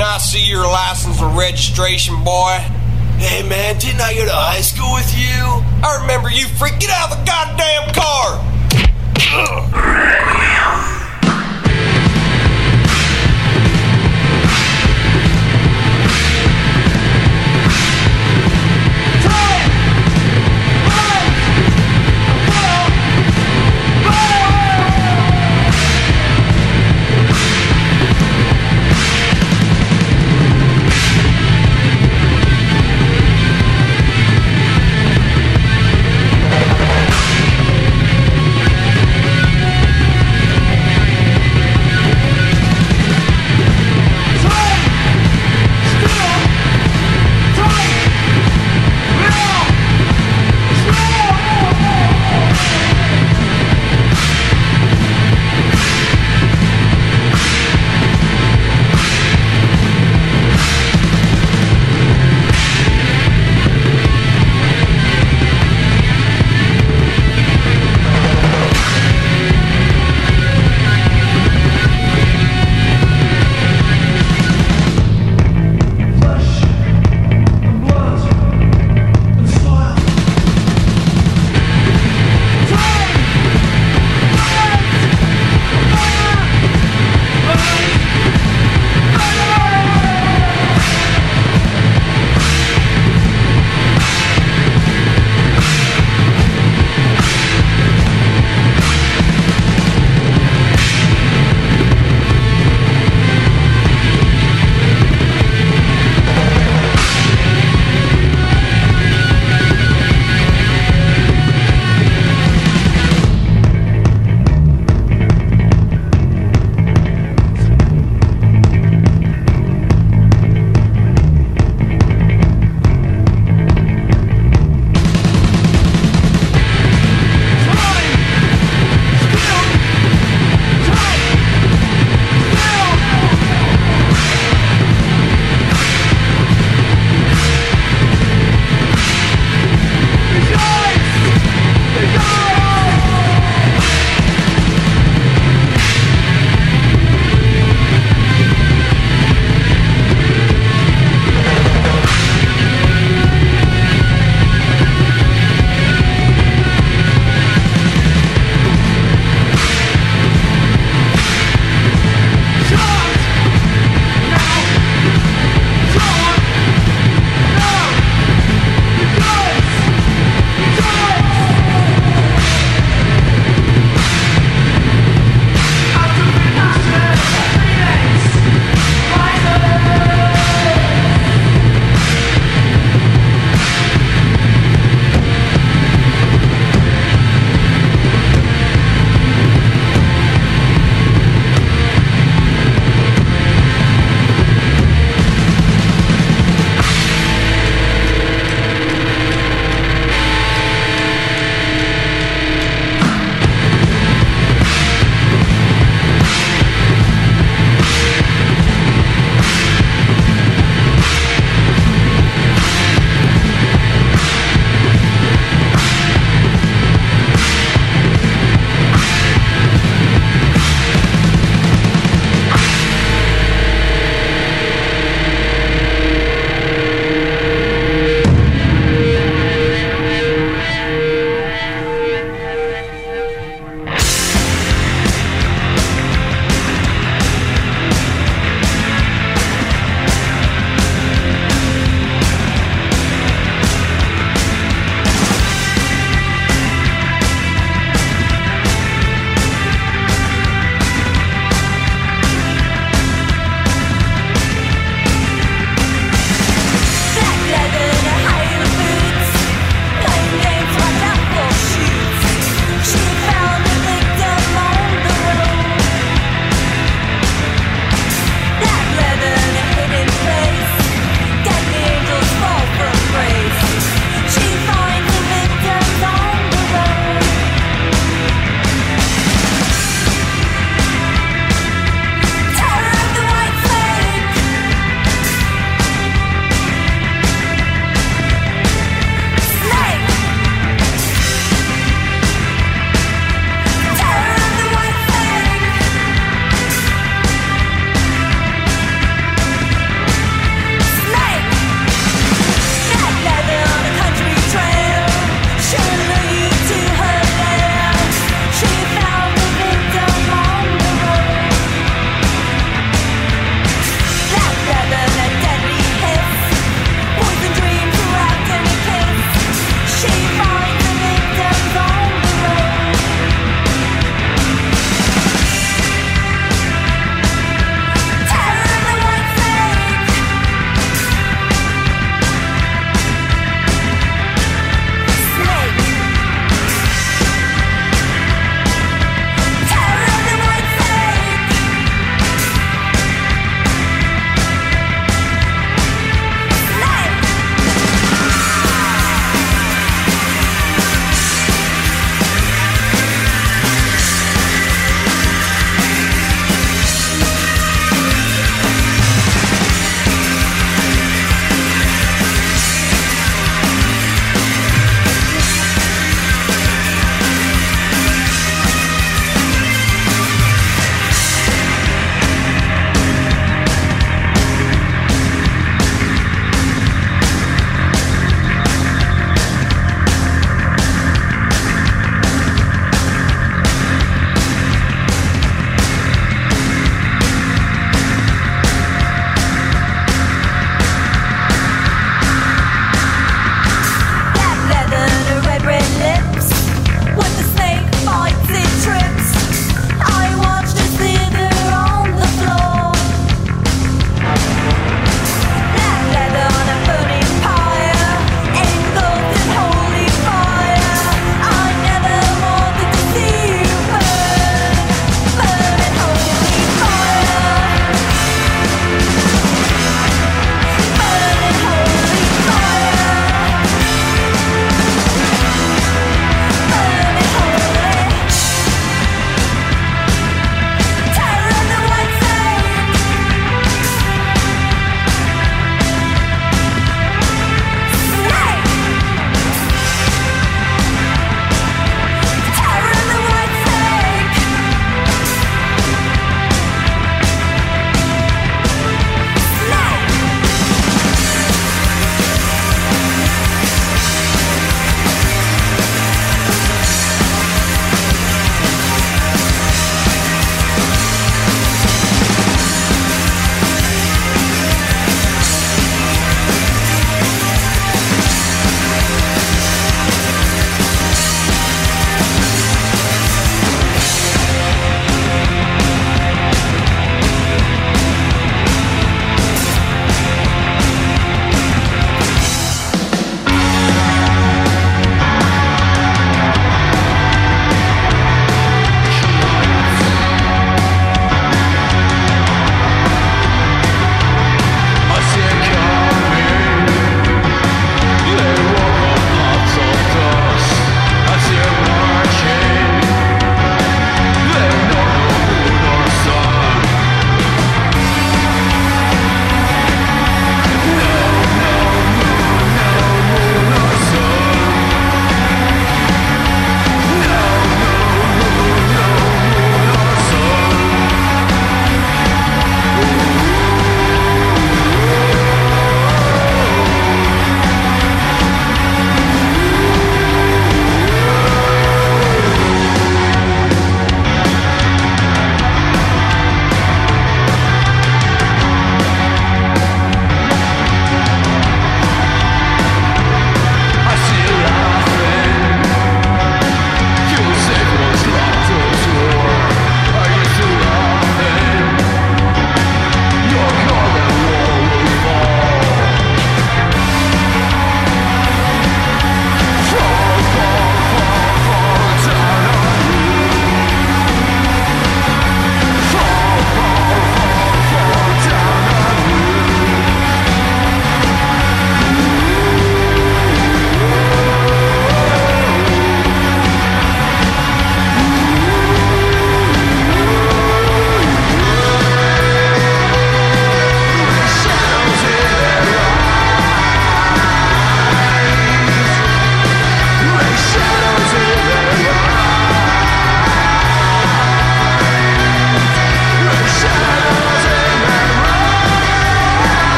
Can I see your license and registration, boy? Hey, man, didn't I go to high school with you? I remember you, freak. Get out of the goddamn car!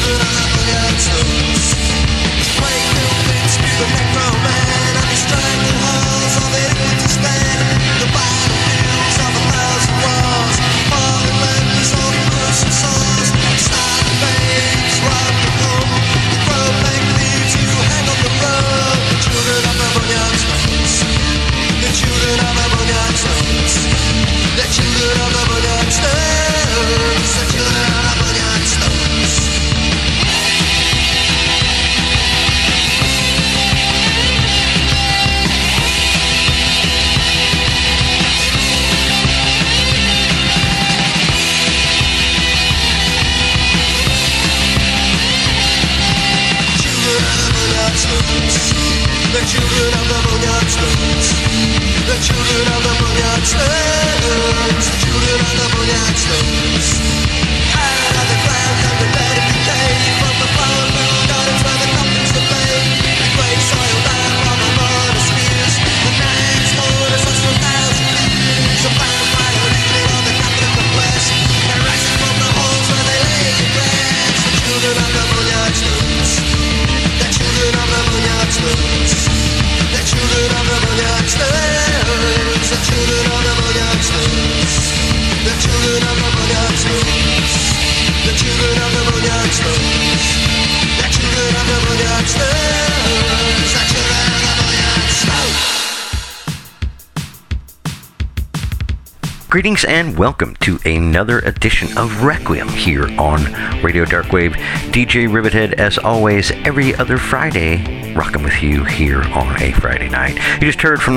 Greetings and welcome to another edition of Requiem here on Radio Darkwave. DJ Rivethead, as always, every other Friday, rocking with you here on a Friday night. You just heard from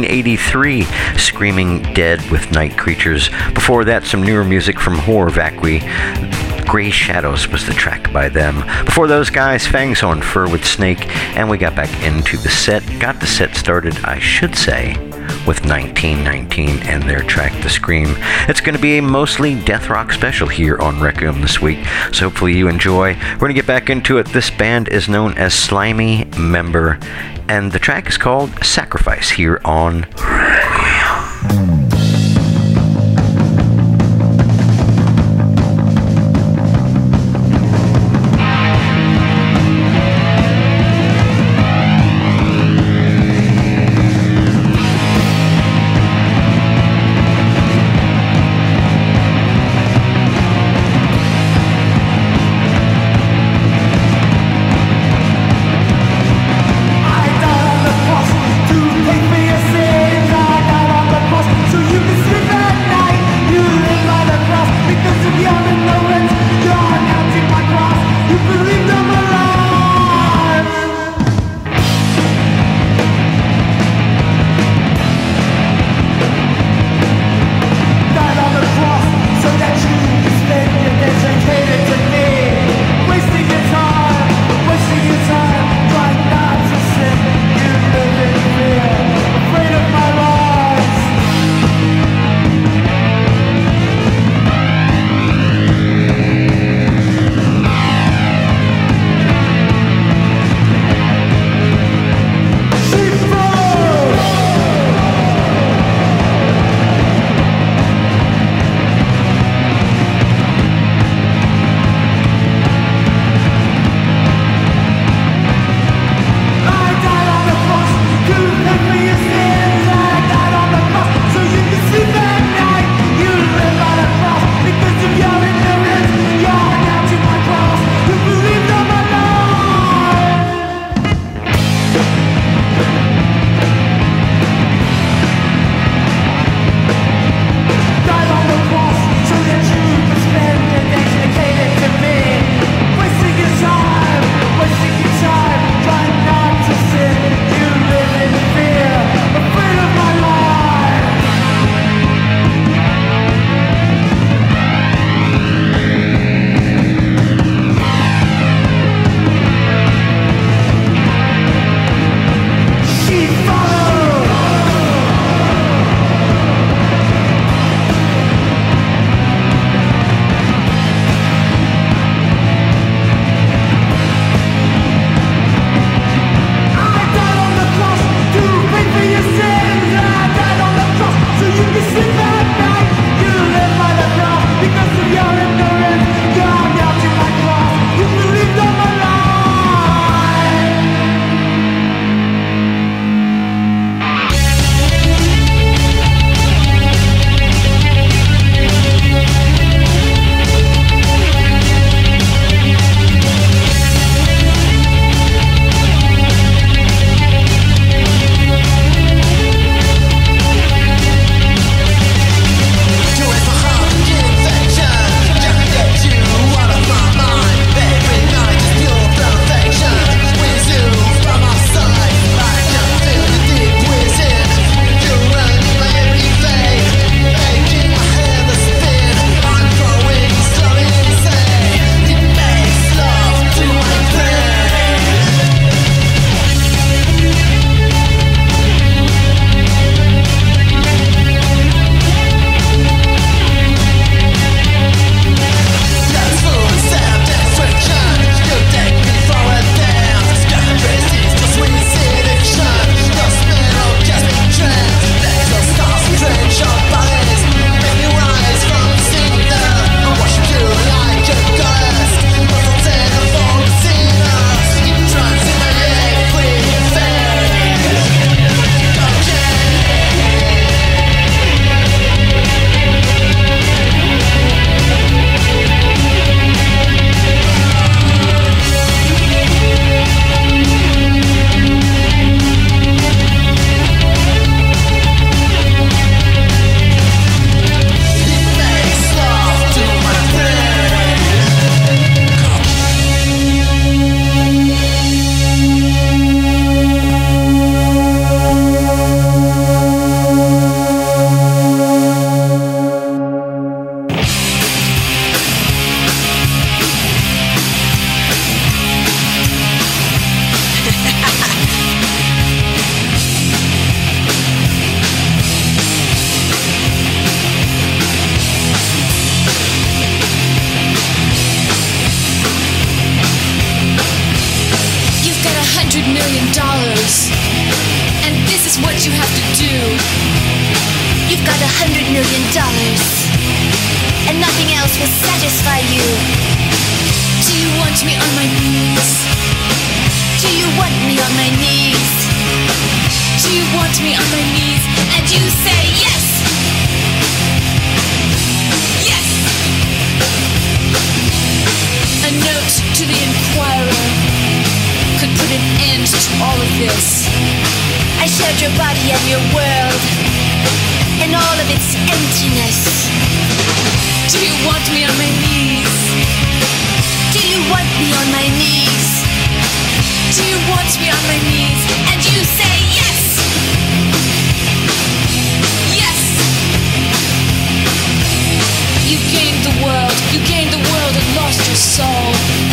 1983, Screaming Dead with Night Creatures. Before that, some newer music from Horror Vacui. Grey Shadows was the track by them. Before those guys, Fangs on Fur with Snake, and we got back into the set. Got the set started, I should say, with 1919 and their track The Scream. It's going to be a mostly death rock special here on Requiem this week, so hopefully you enjoy. We're going to get back into it. This band is known as Slimy Member, and the track is called Sacrifice here on Requiem. I don't look possible to take me a sin. I million. And this is what you have to do. You've got $100 million, and nothing else will satisfy you. Do you want me on my knees? Do you want me on my knees? Do you want me on my knees? And you say yes! Yes! A note to the Inquirer could put an end to all of this. I shared your body and your world, and all of its emptiness. Do you want me on my knees? Do you want me on my knees? Do you want me on my knees? And you say yes! Yes! You gained the world and lost your soul.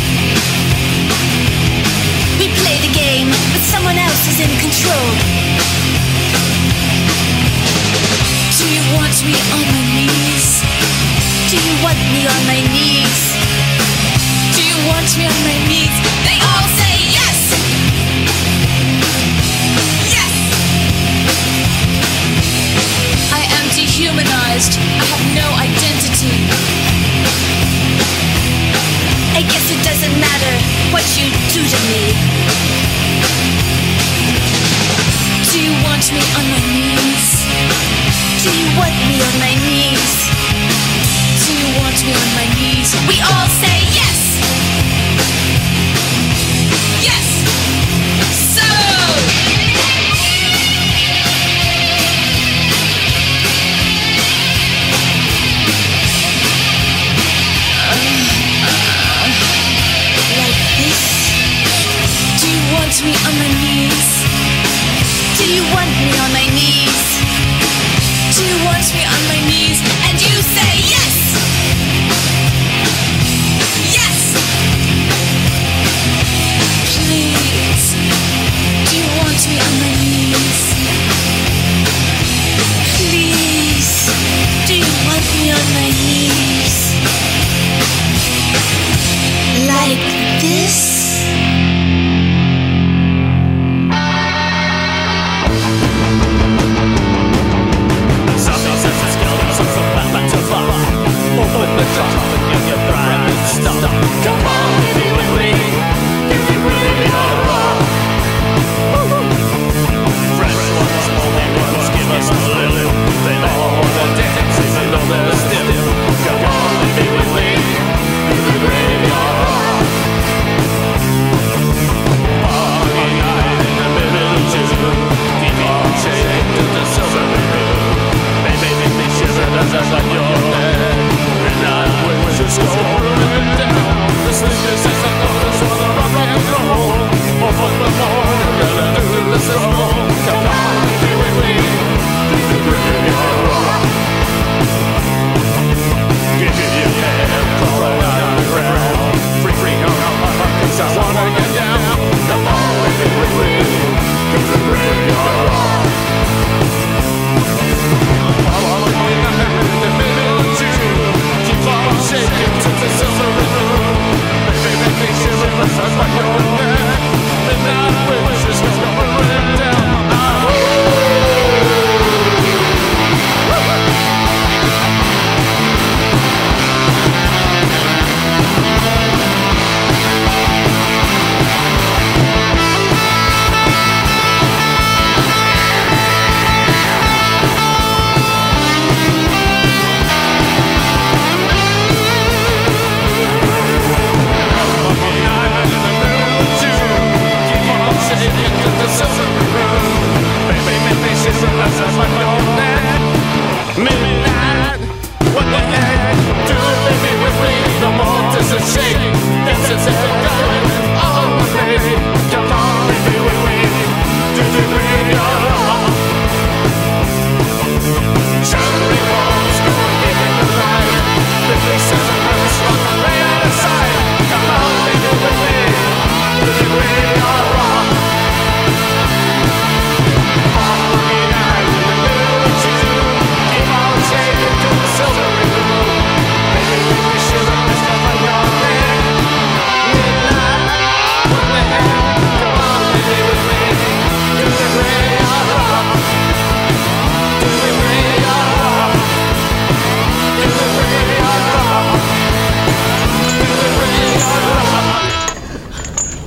We play the game, but someone else is in control. Do you want me on my knees? Do you want me on my knees? Do you want me on my knees? They all say yes! Yes! I am dehumanized. I have no identity. I guess it doesn't matter what you do to me. Do you want me on my knees? Do you want me on my knees? Do you want me on my knees? We all say yes! Yes! So! Like this? Do you want me on my knees? Do you want me on my knees? Do you want me on my knees? And you say yes! Yes! Please, do you want me on my knees? Please, do you want me on my knees? Like this? Skeletons of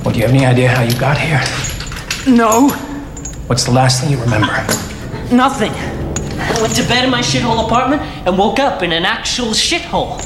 Well, do you have any idea how you got here? No, What's the last thing you remember? nothing. I went to bed in my shithole apartment and woke up in an actual shithole.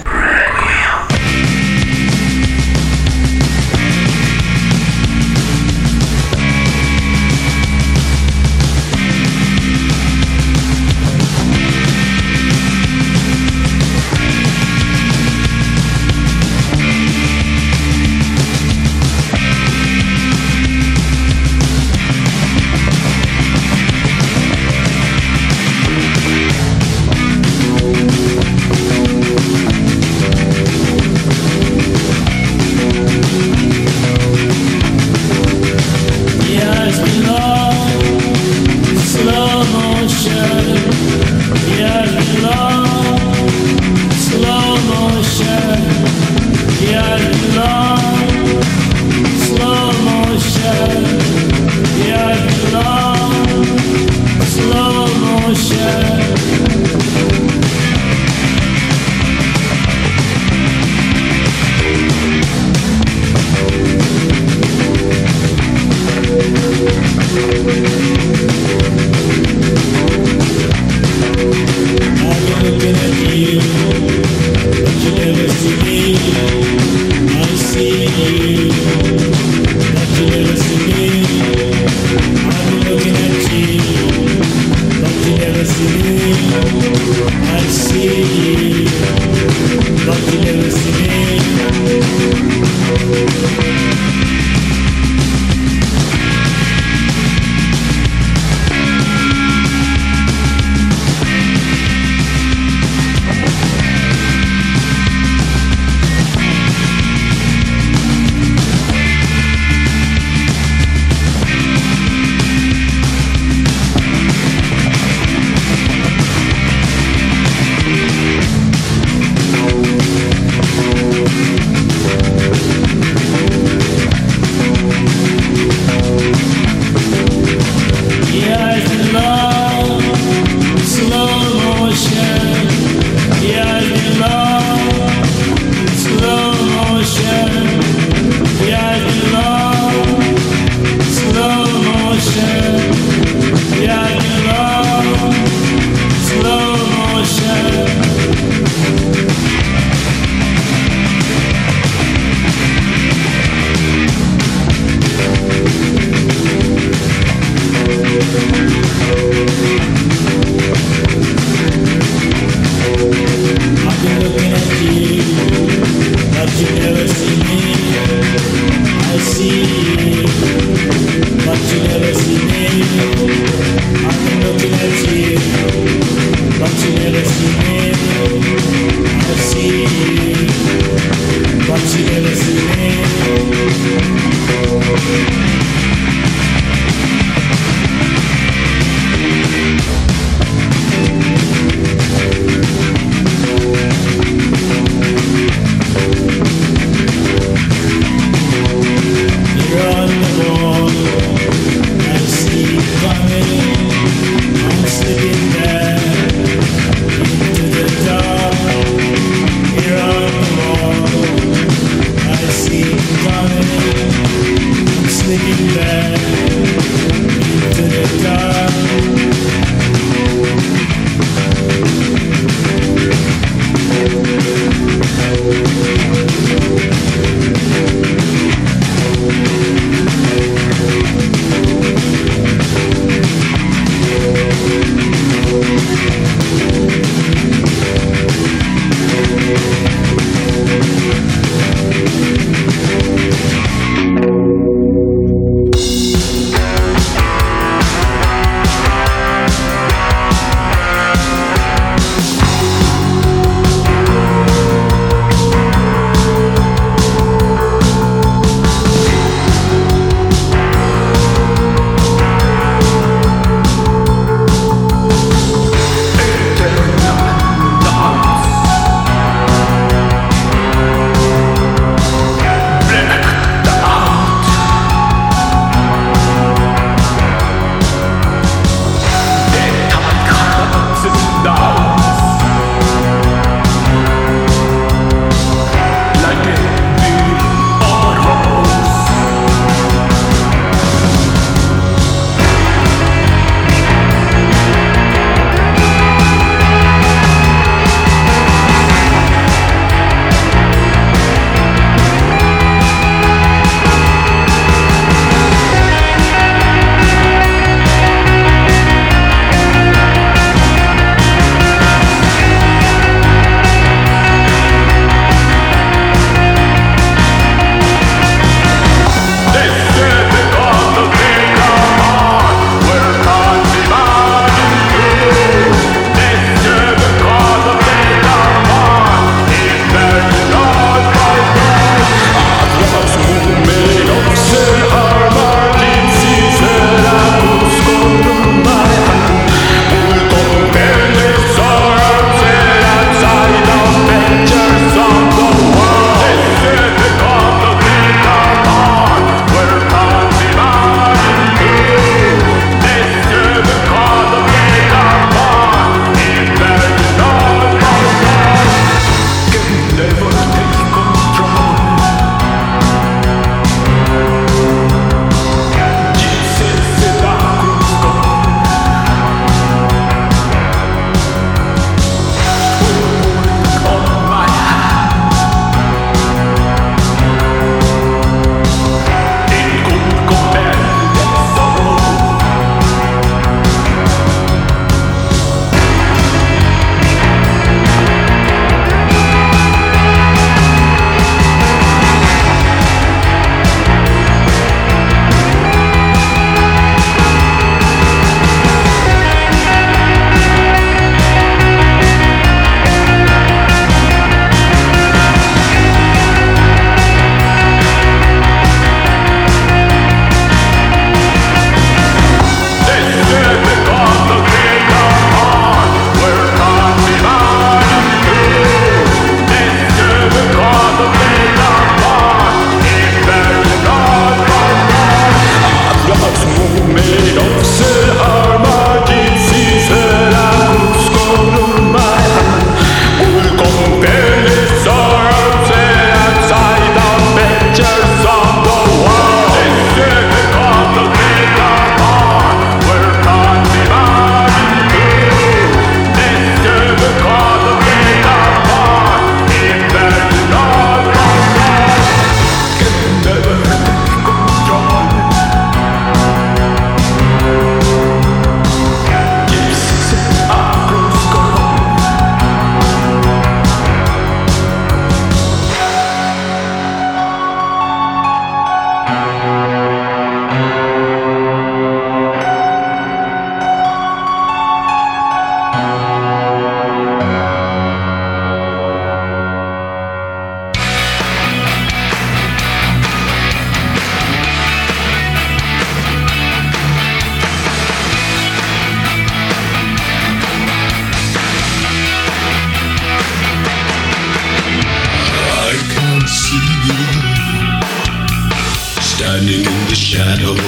standing in the shadows.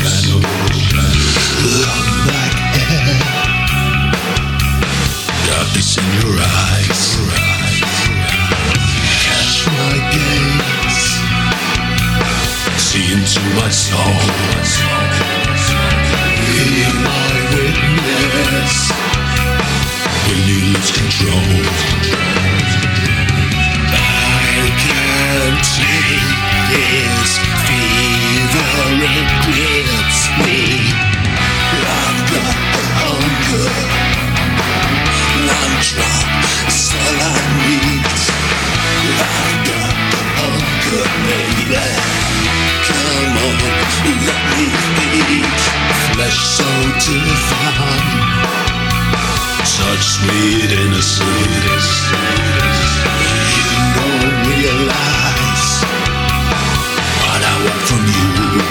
Long black hair, darkness in your eyes. Catch my gaze, see into my soul. Be my witness when you lose control. I can't take this fever, it grips me. I've got the hunger, one drop is all I need. I've got the hunger, baby. Come on, let me feed. Flesh so divine, such sweet innocence. You don't realize what I want from you.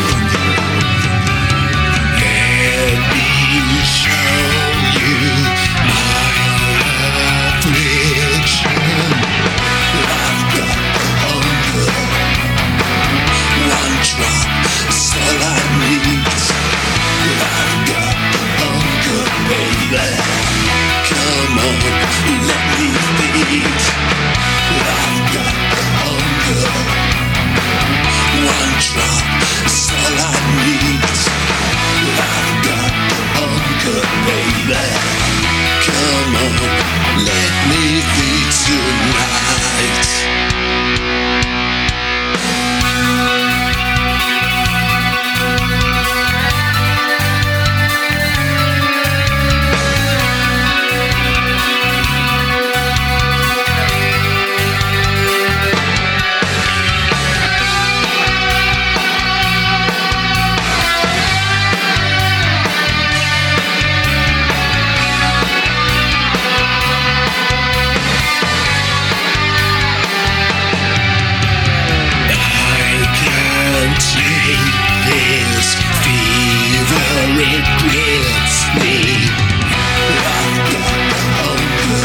Let me show you my affliction. I've got the hunger, one drop is all I need. I've got the hunger, baby. Come on, let me feed. I've got the hunger, one drop is all I need. I've got the hunger, baby. Come on, let me feed tonight. It grips me. I've got the hunger,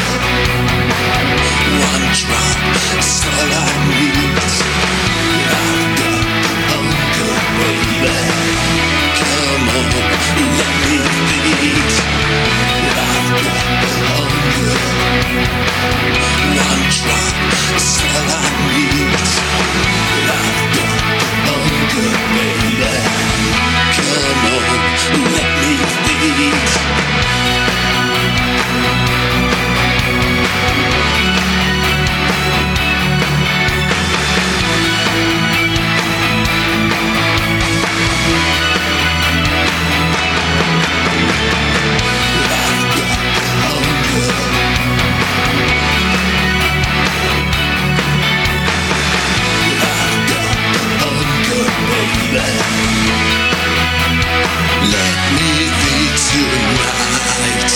one drop is all I need. I've got the hunger, baby. Come on, let me feed. I've got the hunger, one drop is all I need. I've got the hunger, baby. Come on, let me feed. Let me be tonight.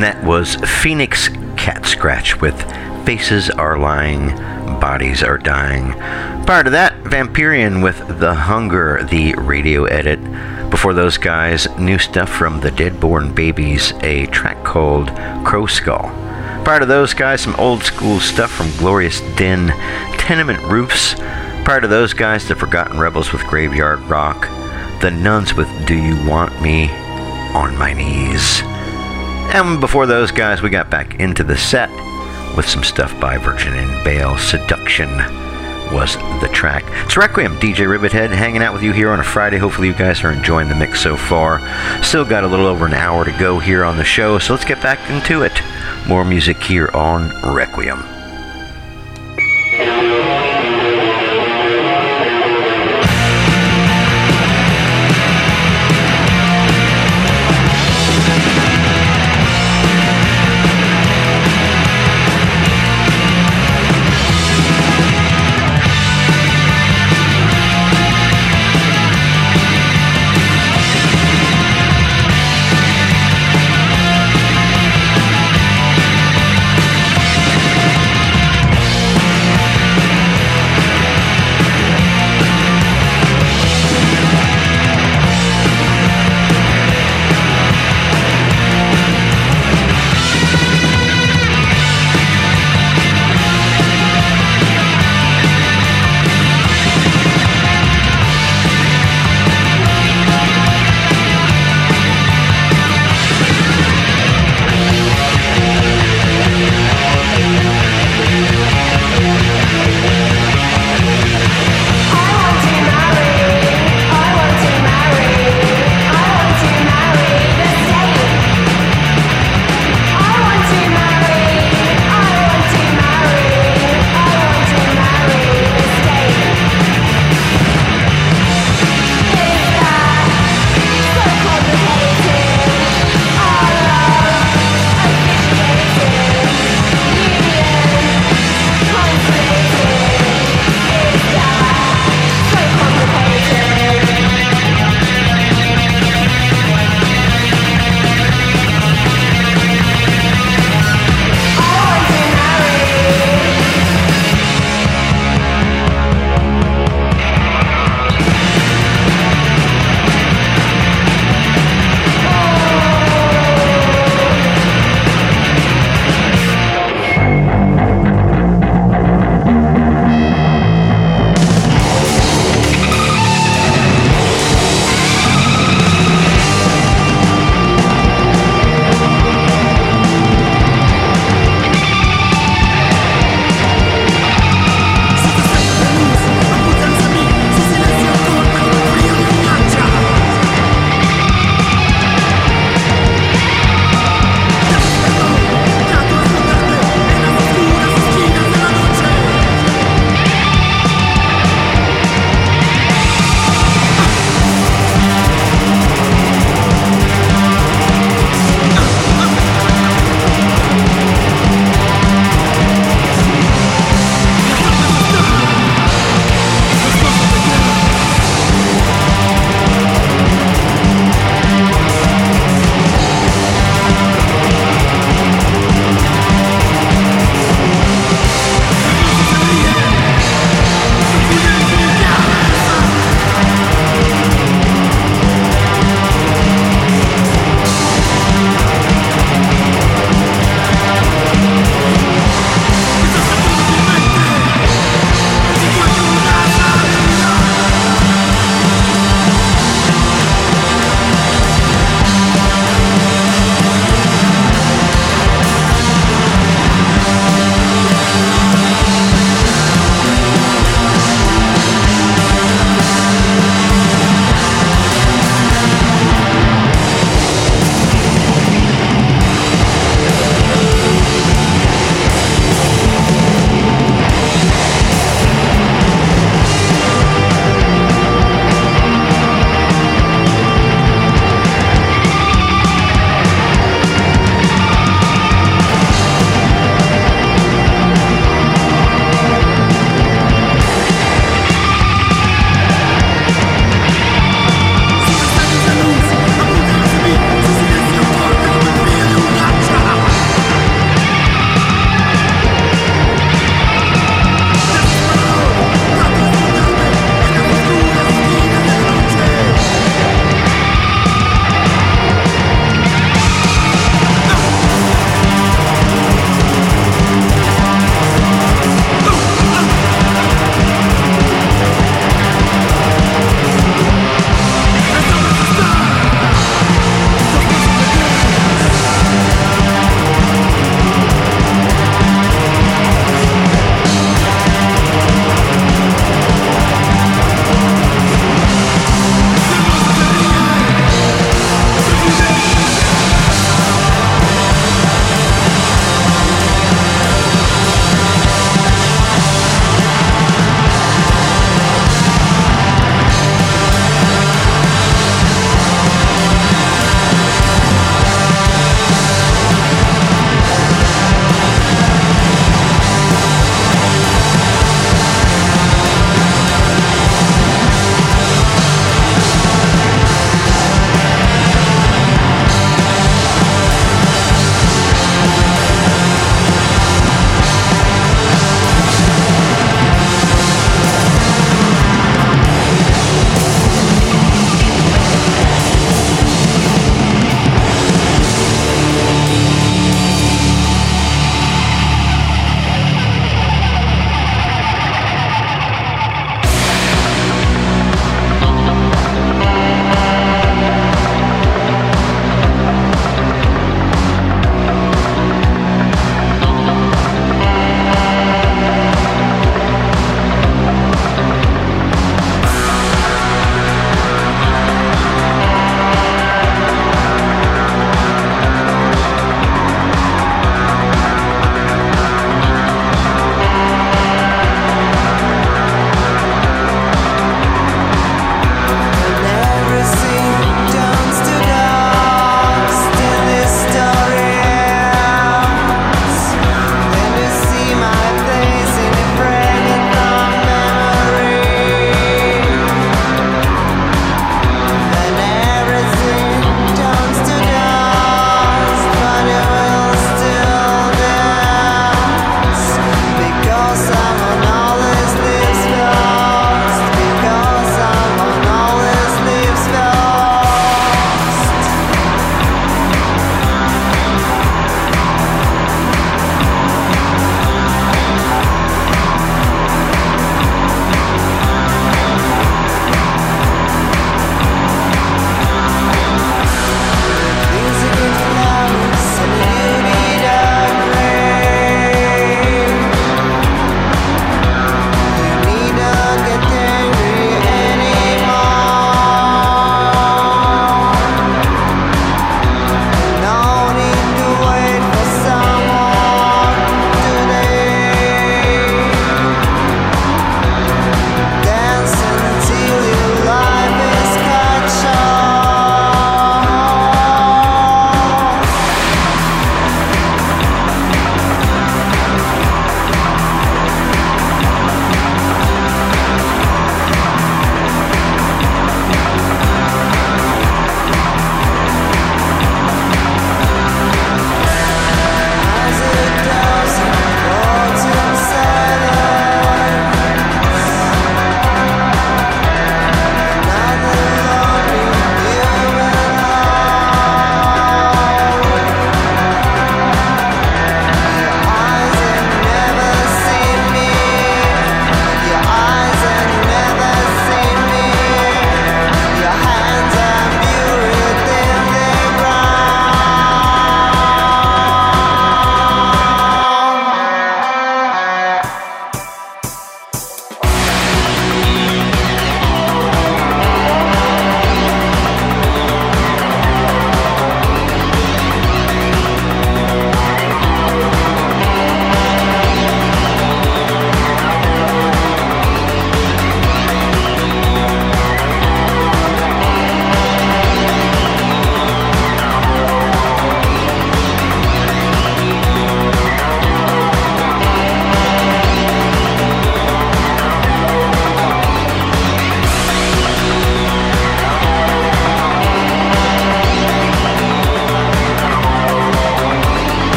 And that was Phoenix Cat Scratch with Faces Are Lying, Bodies Are Dying. Prior to that, Vampirian with The Hunger, the radio edit. Before those guys, new stuff from the Deadborn Babies, a track called Crow Skull. Prior to those guys, some old school stuff from Glorious Din, Tenement Roofs. Prior to those guys, the Forgotten Rebels with Graveyard Rock. The Nuns with Do You Want Me on My Knees. And before those guys, we got back into the set with some stuff by Virgin and Bale. Seduction was the track. It's Requiem, DJ Rivethead, hanging out with you here on a Friday. Hopefully you guys are enjoying the mix so far. Still got a little over an hour to go here on the show, so let's get back into it. More music here on Requiem.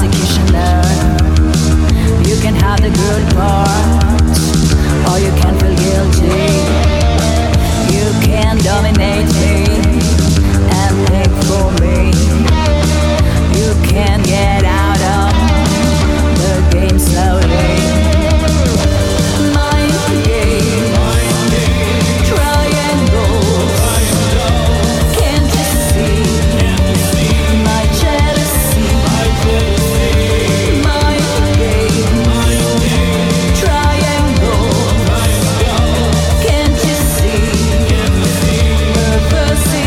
executioner. You can have the good part, or you can feel guilty. You can dominate me and think for me. You can get out of the game slowly. Mind game, triangles. Can't you see my jealousy? Mind game, triangle. Can't you see the person?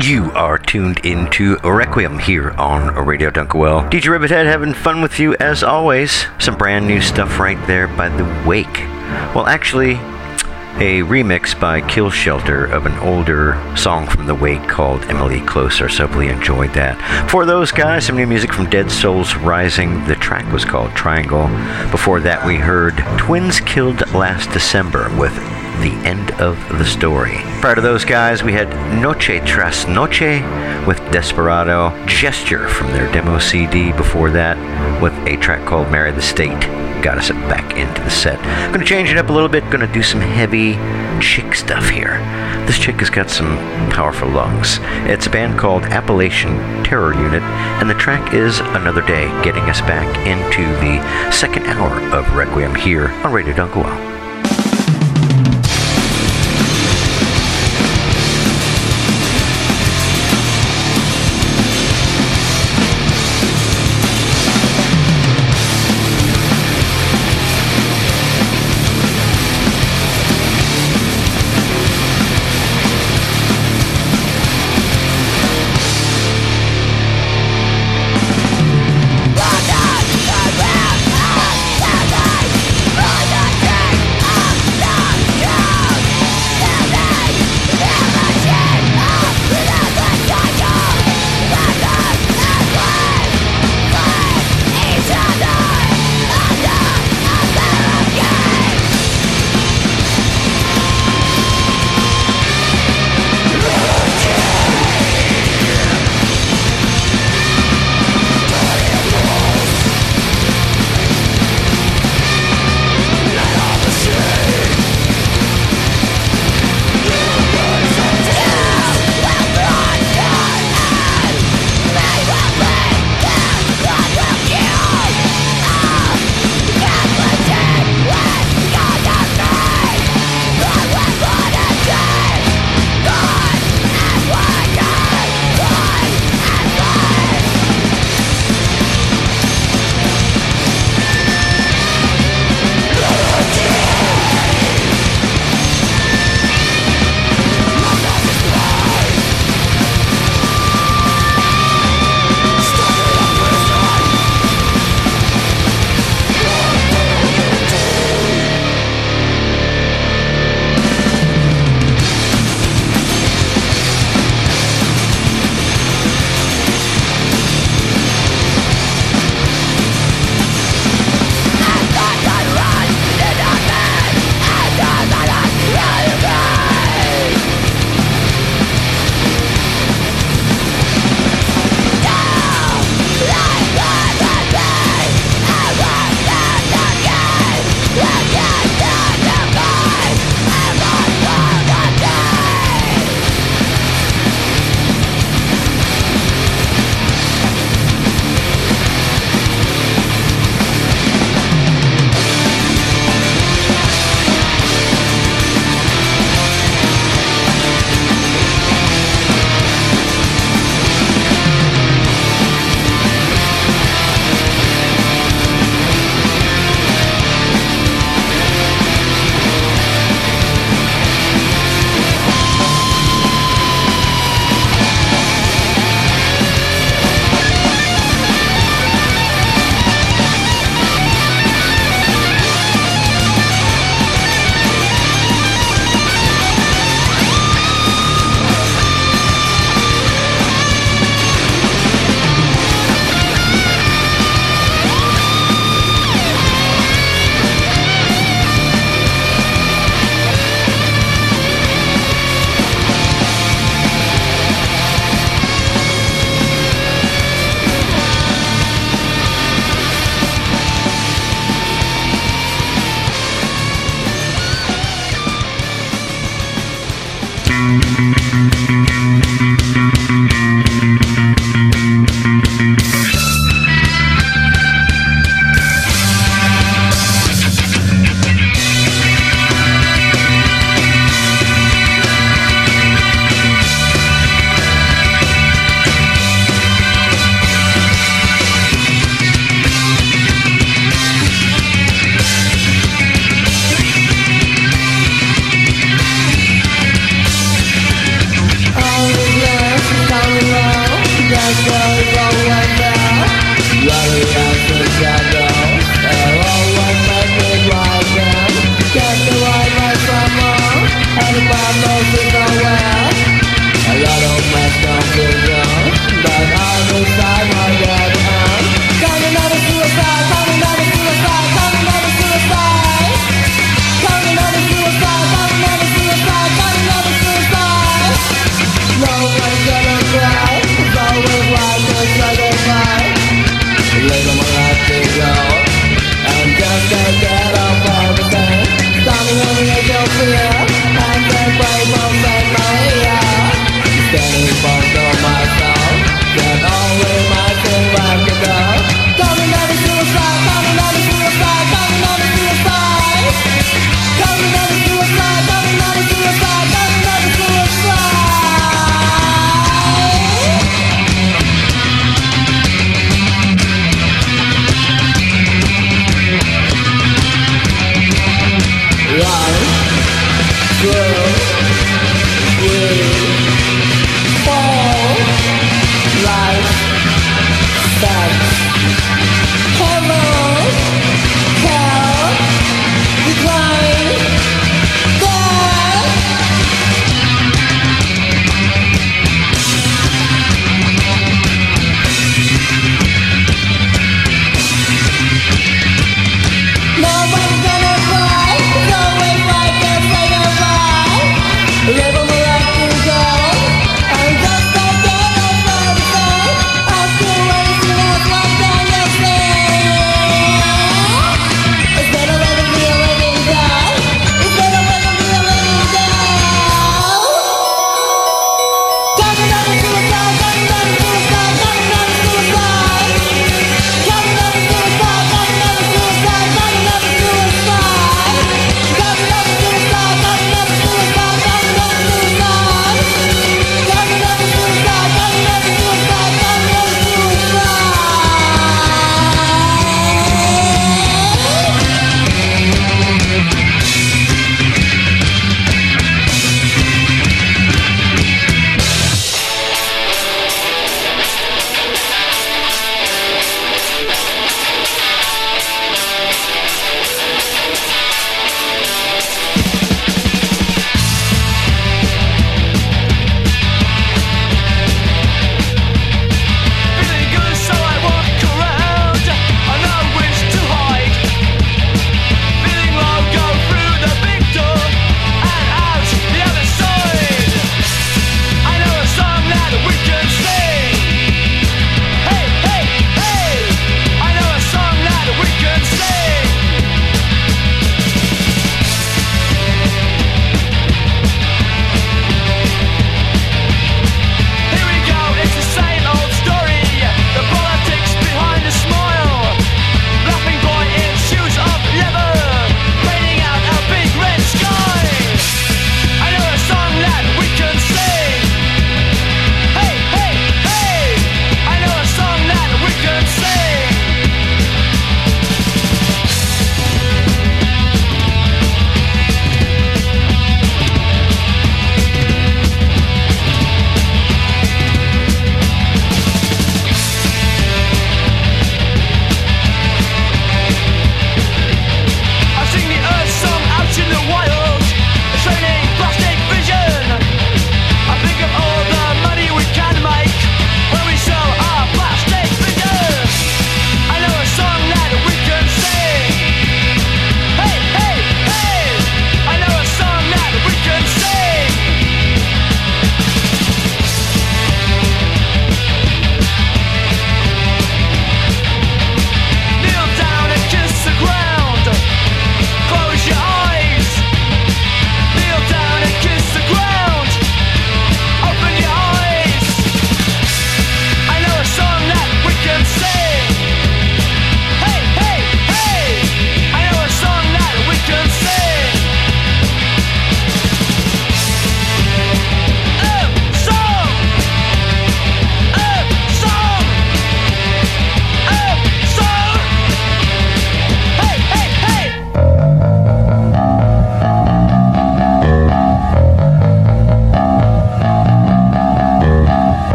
You are tuned into Requiem here on Radio Dunkerwell. DJ Rivethead having fun with you as always. Some brand new stuff right there by The Wake. Well, actually, a remix by Kill Shelter of an older song from The Wake called Emily Closer, so hopefully you enjoyed that. For those guys, some new music from Dead Souls Rising. The track was called Triangle. Before that, we heard Twins Killed Last December with The End of the Story. Prior to those guys, we had Noche Tras Noche with Desperado, Gesture from their demo CD before that, with a track called Marry the State. Got us back into the set. I'm going to change it up a little bit, going to do some heavy chick stuff here. This chick has got some powerful lungs. It's a band called Appalachian Terror Unit, and the track is Another Day, getting us back into the second hour of Requiem here on Radio Dunkerwell. Standing on the edge of fear, and then brave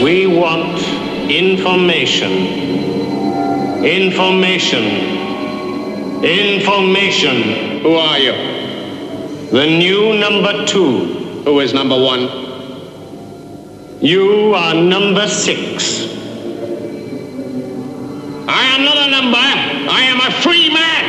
We want information. Information. Information. Who are you? The new number 2. Who is number 1? You are number 6. I am not a number. I am a free man.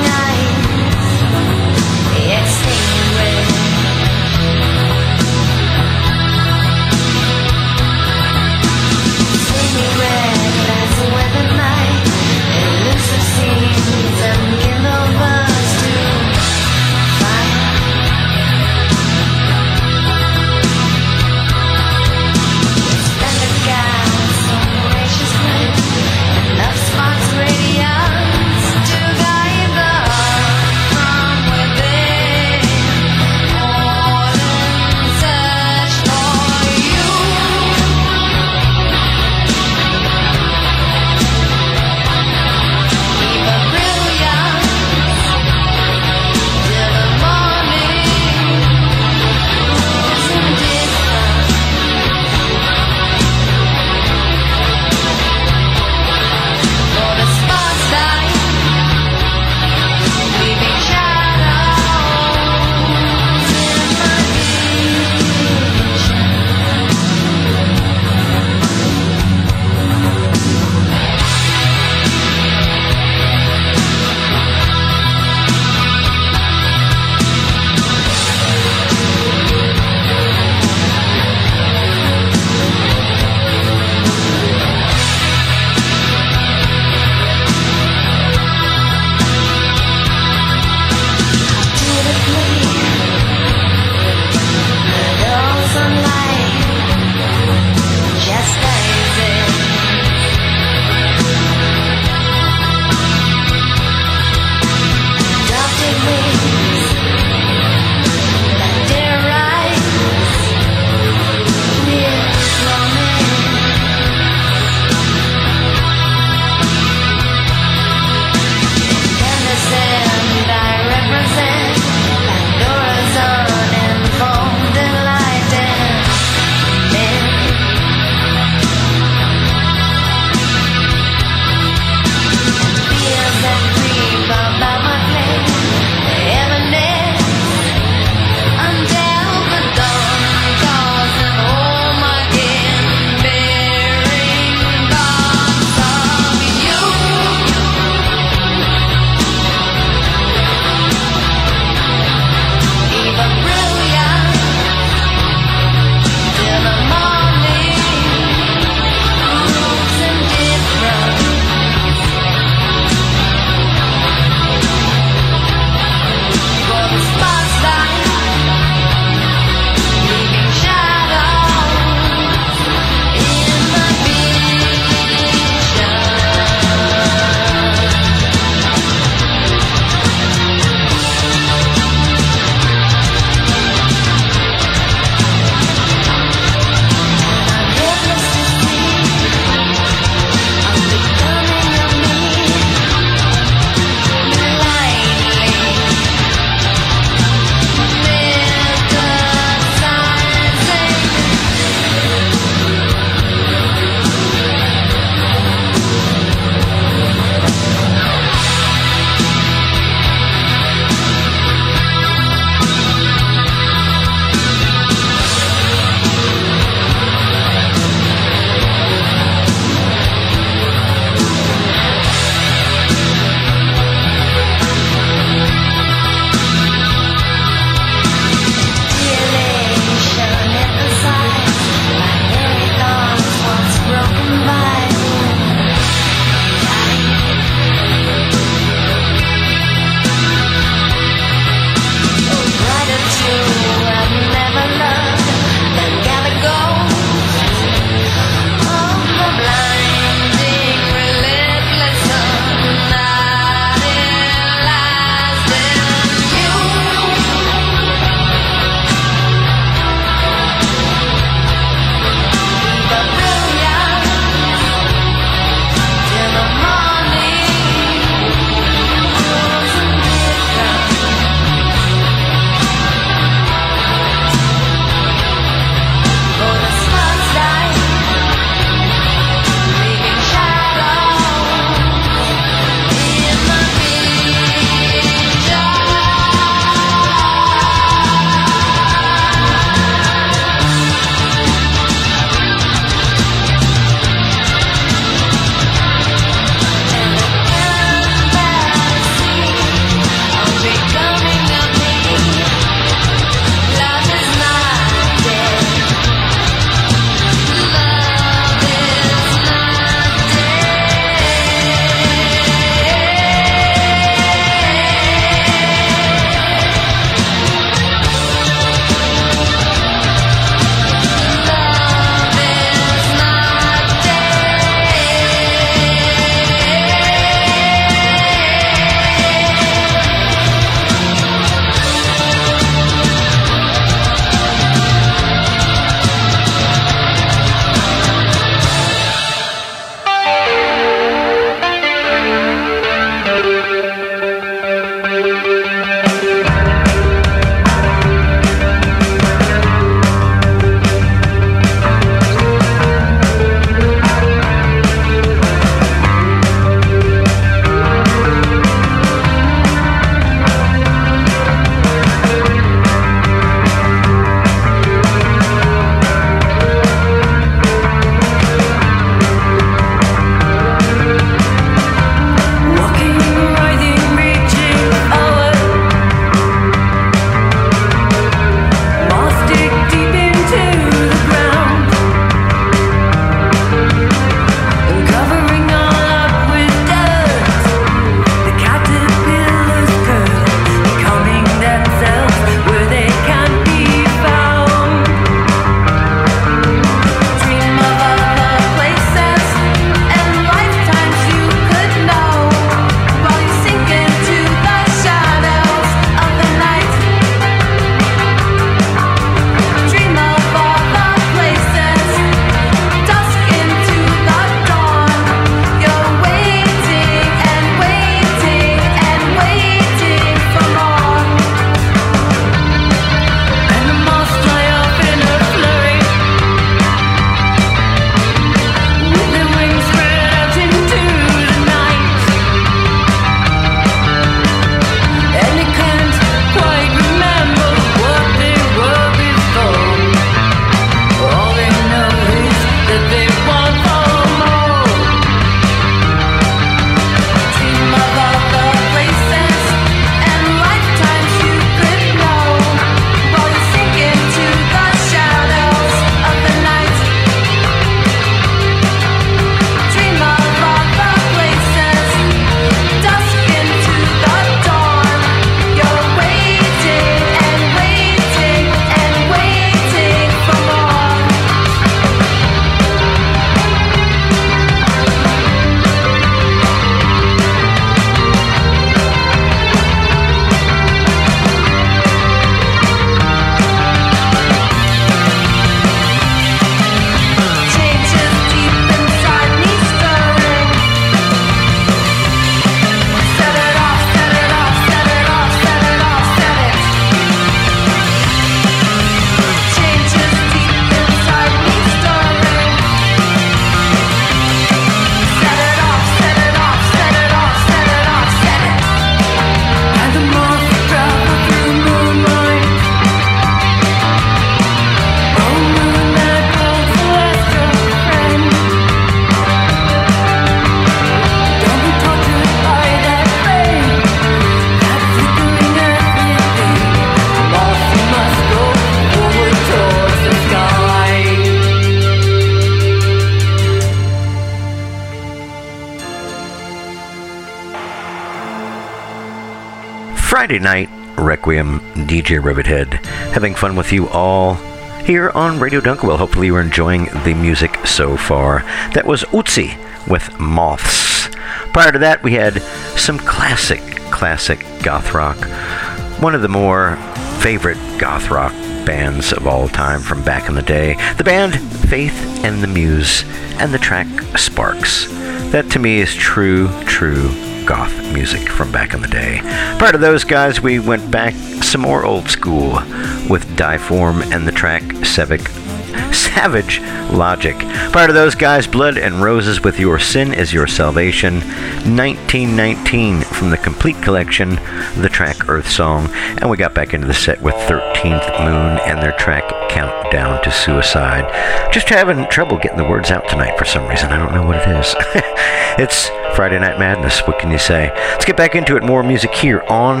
Friday night Requiem, DJ Rivethead, having fun with you all here on Radio Dunkerville. Hopefully you are enjoying the music so far. That was Ötzi with Moths. Prior to that, we had some classic goth rock. One of the more favorite goth rock bands of all time from back in the day. The band Faith and the Muse, and the track Sparks. That to me is true goth music from back in the day. Prior to those guys, we went back some more old school with Dieform and the track Savage Logic. Prior to those guys, Blood and Roses with Your Sin Is Your Salvation. 1919 from the complete collection, the track Earth Song. And we got back into the set with 13th Moon and their track Countdown to Suicide. Just having trouble getting the words out tonight for some reason. I don't know what it is. It's Friday Night Madness. What can you say? Let's get back into it. More music here on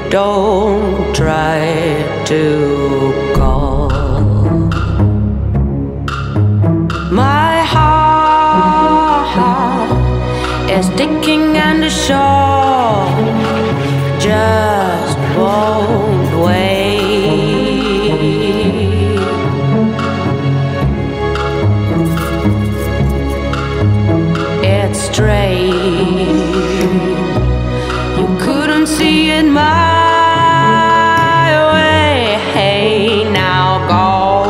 don't try to call. My heart is ticking and the shore just won't wait. It's strange, you couldn't see it my way. Hey, now go.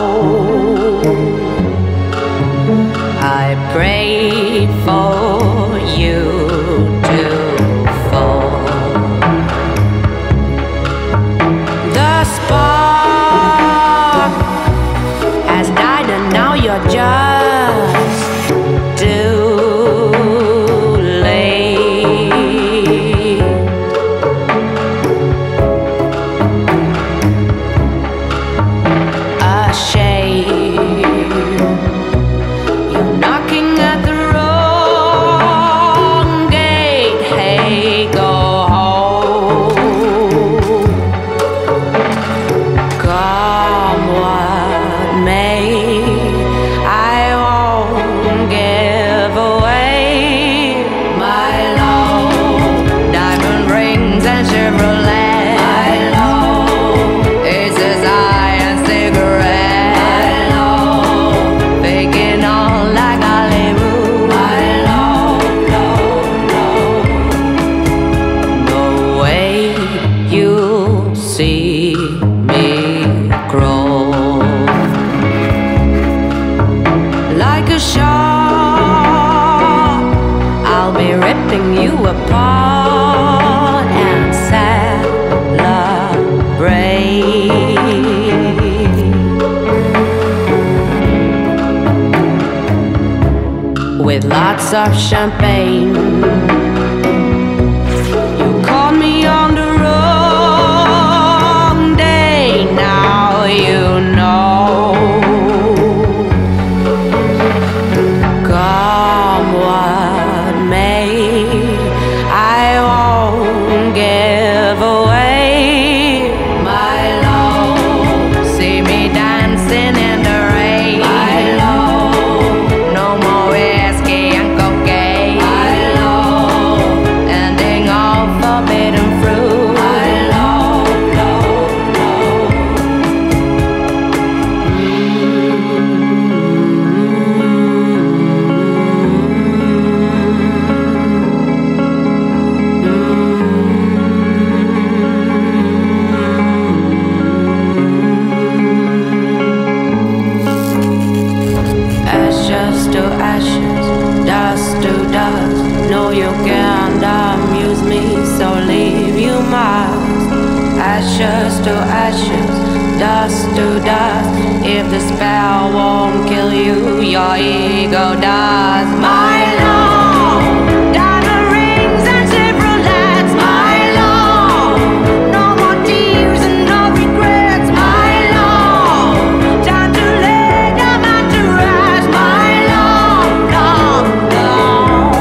I prayed for you to fall. The spark has died and now you're just too late. A shame, you're knocking at the wrong gate. Hey, go home. Come what may, I won't give away my love. Diamond rings and Chevrolet. My love. Aces, eye and cigarette. My love. Faking all like Hollywood. My love, love, love. No way you'll see me crawl like a shark. I'll be ripping you apart and celebrate with lots of champagne. You caught me on the wrong day. Now you know. Come what may, I won't give away my love. See me dancing in the rain. My love. No more whiskey and cocaine. My love. Ending all forbidden fruit. My love, love, love. Ashes to ashes, dust to dust. No, you can't amuse me, so leave you must. Ashes to ashes, dust to dust. If the spell won't kill you, your ego does. My love, diamond rings and Chevrolets. My love, no more tears and no regrets. My love, time to lay down and to rest. My love, love, love.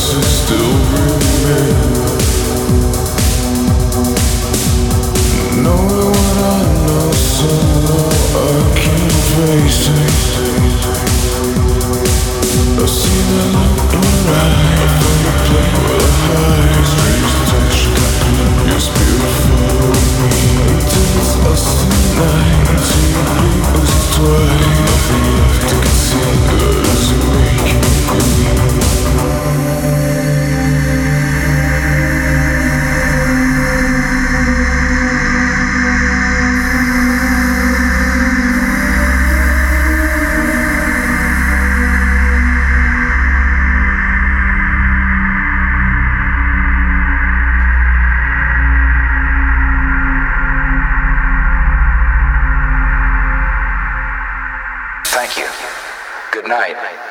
Thank you. Good night.